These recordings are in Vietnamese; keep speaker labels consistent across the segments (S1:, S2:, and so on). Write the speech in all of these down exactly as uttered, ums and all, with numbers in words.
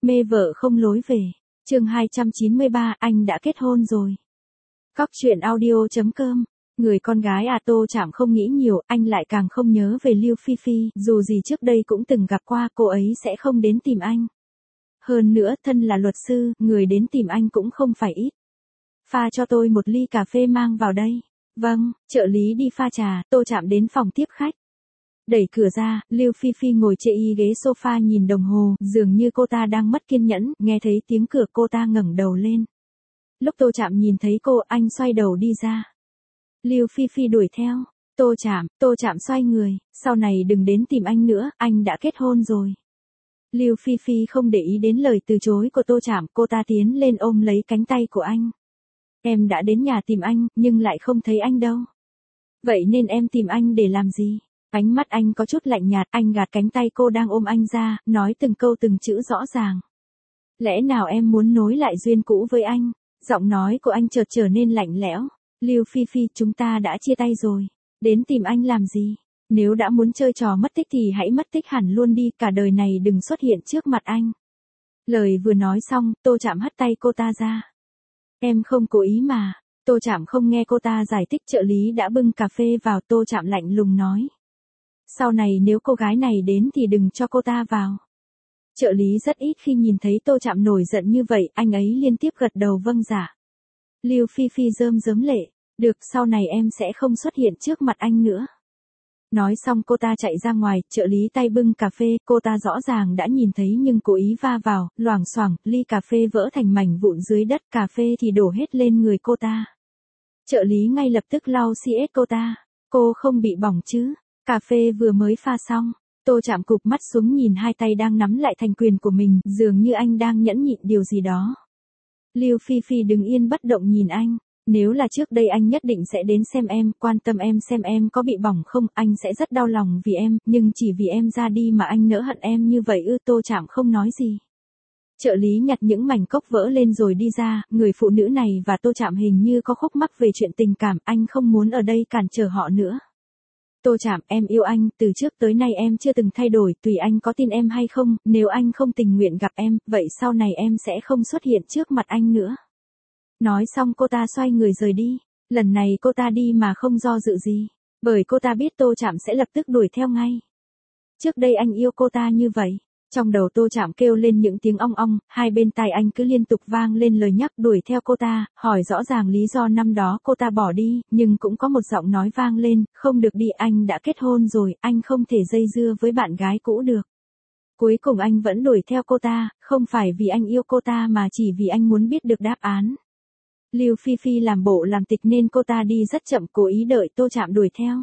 S1: Mê vợ không lối về. Chương hai trăm chín mươi ba, anh đã kết hôn rồi. Cóc truyện audio chấm com. Người con gái à, Tô Trạm không nghĩ nhiều, anh lại càng không nhớ về Lưu Phi Phi, dù gì trước đây cũng từng gặp qua, cô ấy sẽ không đến tìm anh. Hơn nữa, thân là luật sư, người đến tìm anh cũng không phải ít. Pha cho tôi một ly cà phê mang vào đây. Vâng, trợ lý đi pha trà, Tô Trạm đến phòng tiếp khách. Đẩy cửa ra, Lưu Phi Phi ngồi chệ y ghế sofa nhìn đồng hồ, dường như cô ta đang mất kiên nhẫn, nghe thấy tiếng cửa cô ta ngẩng đầu lên. Lúc Tô Trạm nhìn thấy cô, anh xoay đầu đi ra. Lưu Phi Phi đuổi theo. Tô Trạm, Tô Trạm xoay người, sau này đừng đến tìm anh nữa, anh đã kết hôn rồi. Lưu Phi Phi không để ý đến lời từ chối của Tô Trạm, cô ta tiến lên ôm lấy cánh tay của anh. Em đã đến nhà tìm anh, nhưng lại không thấy anh đâu. Vậy nên em tìm anh để làm gì? Ánh mắt anh có chút lạnh nhạt, anh gạt cánh tay cô đang ôm anh ra, nói từng câu từng chữ rõ ràng. Lẽ nào em muốn nối lại duyên cũ với anh? Giọng nói của anh chợt trở nên lạnh lẽo. Lưu Phi Phi, chúng ta đã chia tay rồi. Đến tìm anh làm gì? Nếu đã muốn chơi trò mất tích thì hãy mất tích hẳn luôn đi, cả đời này đừng xuất hiện trước mặt anh. Lời vừa nói xong, Tô Trạm hất tay cô ta ra. Em không cố ý mà. Tô Trạm không nghe cô ta giải thích, trợ lý đã bưng cà phê vào, Tô Trạm lạnh lùng nói. Sau này nếu cô gái này đến thì đừng cho cô ta vào. Trợ lý rất ít khi nhìn thấy Tô Trạm nổi giận như vậy, anh ấy liên tiếp gật đầu vâng dạ. Lưu Phi Phi rơm rớm lệ. Được, sau này em sẽ không xuất hiện trước mặt anh nữa. Nói xong cô ta chạy ra ngoài, trợ lý tay bưng cà phê, cô ta rõ ràng đã nhìn thấy nhưng cố ý va vào, loảng xoảng, ly cà phê vỡ thành mảnh vụn dưới đất, cà phê thì đổ hết lên người cô ta. Trợ lý ngay lập tức lau xê ét cô ta. Cô không bị bỏng chứ? Cà phê vừa mới pha xong. Tô Trạm cụp mắt xuống nhìn hai tay đang nắm lại thành quyền của mình, dường như anh đang nhẫn nhịn điều gì đó. Lưu Phi Phi đứng yên bất động nhìn anh. Nếu là trước đây anh nhất định sẽ đến xem em, quan tâm em xem em có bị bỏng không, anh sẽ rất đau lòng vì em, nhưng chỉ vì em ra đi mà anh nỡ hận em như vậy ư? Tô Trạm không nói gì. Trợ lý nhặt những mảnh cốc vỡ lên rồi đi ra, người phụ nữ này và Tô Trạm hình như có khúc mắc về chuyện tình cảm, anh không muốn ở đây cản trở họ nữa. Tô Trạm, em yêu anh, từ trước tới nay em chưa từng thay đổi, tùy anh có tin em hay không, nếu anh không tình nguyện gặp em, vậy sau này em sẽ không xuất hiện trước mặt anh nữa. Nói xong cô ta xoay người rời đi. Lần này cô ta đi mà không do dự gì, bởi cô ta biết Tô Trạm sẽ lập tức đuổi theo ngay. Trước đây anh yêu cô ta như vậy. Trong đầu Tô Trạm kêu lên những tiếng ong ong, hai bên tai anh cứ liên tục vang lên lời nhắc đuổi theo cô ta, hỏi rõ ràng lý do năm đó cô ta bỏ đi, nhưng cũng có một giọng nói vang lên, không được đi, anh đã kết hôn rồi, anh không thể dây dưa với bạn gái cũ được. Cuối cùng anh vẫn đuổi theo cô ta, không phải vì anh yêu cô ta mà chỉ vì anh muốn biết được đáp án. Lưu Phi Phi làm bộ làm tịch nên cô ta đi rất chậm, cố ý đợi Tô Trạm đuổi theo.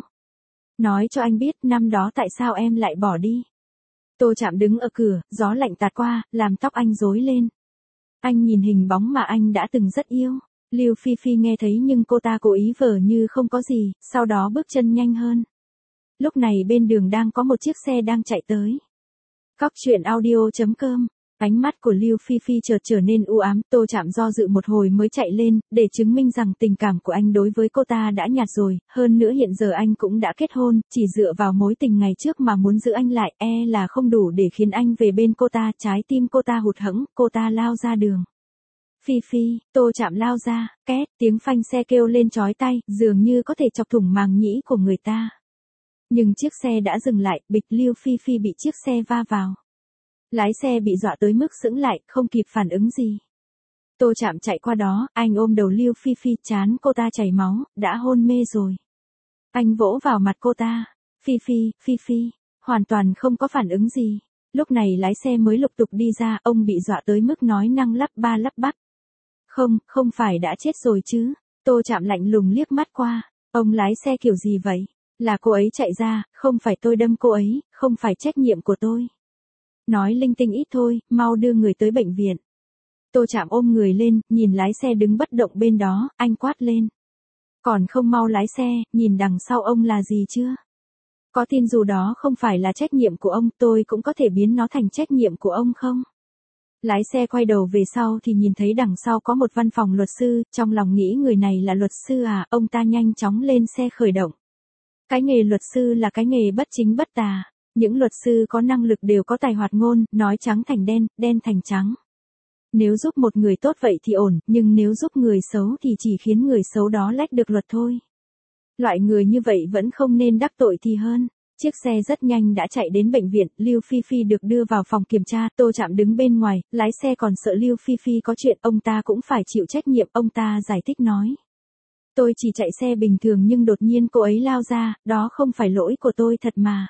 S1: Nói cho anh biết năm đó tại sao em lại bỏ đi. Tô Trạm đứng ở cửa, gió lạnh tạt qua, làm tóc anh rối lên. Anh nhìn hình bóng mà anh đã từng rất yêu. Lưu Phi Phi nghe thấy nhưng cô ta cố ý vờ như không có gì, sau đó bước chân nhanh hơn. Lúc này bên đường đang có một chiếc xe đang chạy tới. Cóc truyện audio chấm com. Ánh mắt của Lưu Phi Phi chợt trở nên u ám, Tô Trạm do dự một hồi mới chạy lên, để chứng minh rằng tình cảm của anh đối với cô ta đã nhạt rồi, hơn nữa hiện giờ anh cũng đã kết hôn, chỉ dựa vào mối tình ngày trước mà muốn giữ anh lại, e là không đủ để khiến anh về bên cô ta, trái tim cô ta hụt hẫng, cô ta lao ra đường. Phi Phi, Tô Trạm lao ra, két, tiếng phanh xe kêu lên chói tai, dường như có thể chọc thủng màng nhĩ của người ta. Nhưng chiếc xe đã dừng lại, bịch, Lưu Phi Phi bị chiếc xe va vào. Lái xe bị dọa tới mức sững lại, không kịp phản ứng gì. Tô Trạm chạy qua đó, anh ôm đầu Lưu Phi Phi, trán cô ta chảy máu, đã hôn mê rồi. Anh vỗ vào mặt cô ta. Phi Phi, Phi Phi, hoàn toàn không có phản ứng gì. Lúc này lái xe mới lục tục đi ra, ông bị dọa tới mức nói năng lắp ba lắp bắp. Không, không phải đã chết rồi chứ. Tô Trạm lạnh lùng liếc mắt qua. Ông lái xe kiểu gì vậy? Là cô ấy chạy ra, không phải tôi đâm cô ấy, không phải trách nhiệm của tôi. Nói linh tinh ít thôi, mau đưa người tới bệnh viện. Tô Trạm ôm người lên, nhìn lái xe đứng bất động bên đó, anh quát lên. Còn không mau lái xe, nhìn đằng sau ông là gì chưa? Có tin dù đó không phải là trách nhiệm của ông, tôi cũng có thể biến nó thành trách nhiệm của ông không? Lái xe quay đầu về sau thì nhìn thấy đằng sau có một văn phòng luật sư, trong lòng nghĩ người này là luật sư à, ông ta nhanh chóng lên xe khởi động. Cái nghề luật sư là cái nghề bất chính bất tà. Những luật sư có năng lực đều có tài hoạt ngôn, nói trắng thành đen, đen thành trắng. Nếu giúp một người tốt vậy thì ổn, nhưng nếu giúp người xấu thì chỉ khiến người xấu đó lách được luật thôi. Loại người như vậy vẫn không nên đắc tội thì hơn. Chiếc xe rất nhanh đã chạy đến bệnh viện, Lưu Phi Phi được đưa vào phòng kiểm tra, Tô Trạm đứng bên ngoài, lái xe còn sợ Lưu Phi Phi có chuyện, ông ta cũng phải chịu trách nhiệm, ông ta giải thích nói. Tôi chỉ chạy xe bình thường nhưng đột nhiên cô ấy lao ra, đó không phải lỗi của tôi thật mà.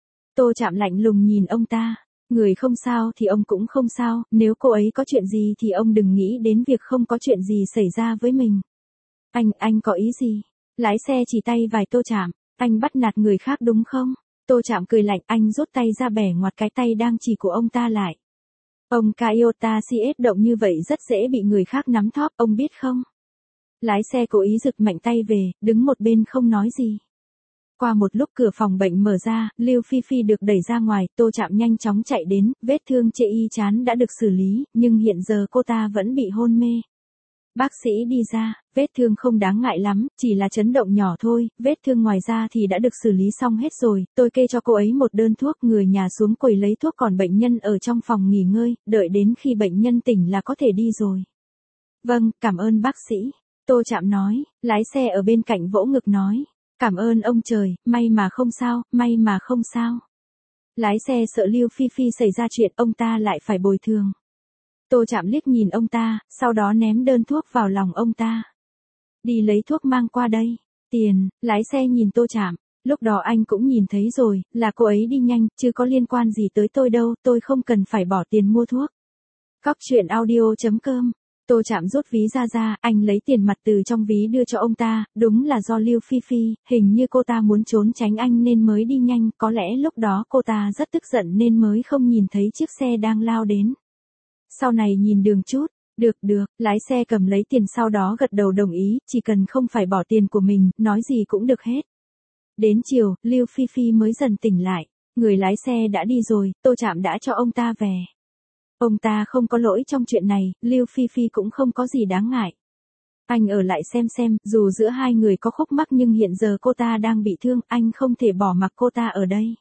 S1: Tô Trạm lạnh lùng nhìn ông ta, người không sao thì ông cũng không sao, nếu cô ấy có chuyện gì thì ông đừng nghĩ đến việc không có chuyện gì xảy ra với mình. Anh, anh có ý gì? Lái xe chỉ tay vài Tô Trạm, anh bắt nạt người khác đúng không? Tô Trạm cười lạnh, anh rút tay ra bẻ ngoặt cái tay đang chỉ của ông ta lại. Ông Toyota xê ét động như vậy rất dễ bị người khác nắm thóp, ông biết không? Lái xe cố ý giật mạnh tay về, đứng một bên không nói gì. Qua một lúc cửa phòng bệnh mở ra, Lưu Phi Phi được đẩy ra ngoài, Tô Trạm nhanh chóng chạy đến, vết thương chê y chán đã được xử lý, nhưng hiện giờ cô ta vẫn bị hôn mê. Bác sĩ đi ra, vết thương không đáng ngại lắm, chỉ là chấn động nhỏ thôi, vết thương ngoài da thì đã được xử lý xong hết rồi, tôi kê cho cô ấy một đơn thuốc, người nhà xuống quầy lấy thuốc còn bệnh nhân ở trong phòng nghỉ ngơi, đợi đến khi bệnh nhân tỉnh là có thể đi rồi. Vâng, cảm ơn bác sĩ. Tô Trạm nói, lái xe ở bên cạnh vỗ ngực nói. Cảm ơn ông trời, may mà không sao, may mà không sao. Lái xe sợ Lưu Phi Phi xảy ra chuyện, ông ta lại phải bồi thường. Tô Trạm liếc nhìn ông ta, sau đó ném đơn thuốc vào lòng ông ta. Đi lấy thuốc mang qua đây. Tiền, lái xe nhìn Tô Trạm. Lúc đó anh cũng nhìn thấy rồi, là cô ấy đi nhanh, chứ có liên quan gì tới tôi đâu, tôi không cần phải bỏ tiền mua thuốc. Cóc truyện audio chấm com. Tô Trạm rút ví ra ra, anh lấy tiền mặt từ trong ví đưa cho ông ta, đúng là do Lưu Phi Phi, hình như cô ta muốn trốn tránh anh nên mới đi nhanh, có lẽ lúc đó cô ta rất tức giận nên mới không nhìn thấy chiếc xe đang lao đến. Sau này nhìn đường chút, được được, lái xe cầm lấy tiền sau đó gật đầu đồng ý, chỉ cần không phải bỏ tiền của mình, nói gì cũng được hết. Đến chiều, Lưu Phi Phi mới dần tỉnh lại, người lái xe đã đi rồi, Tô Trạm đã cho ông ta về. Ông ta không có lỗi trong chuyện này, Lưu Phi Phi cũng không có gì đáng ngại. Anh ở lại xem xem, dù giữa hai người có khúc mắc nhưng hiện giờ cô ta đang bị thương, anh không thể bỏ mặc cô ta ở đây.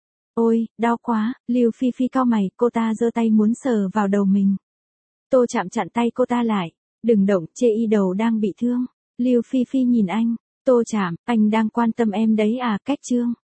S1: Ôi, đau quá, Lưu Phi Phi cau mày, cô ta giơ tay muốn sờ vào đầu mình. Tô Trạm chặn tay cô ta lại, đừng động, chê y đầu đang bị thương. Lưu Phi Phi nhìn anh, Tô Trạm, anh đang quan tâm em đấy à, cách chương.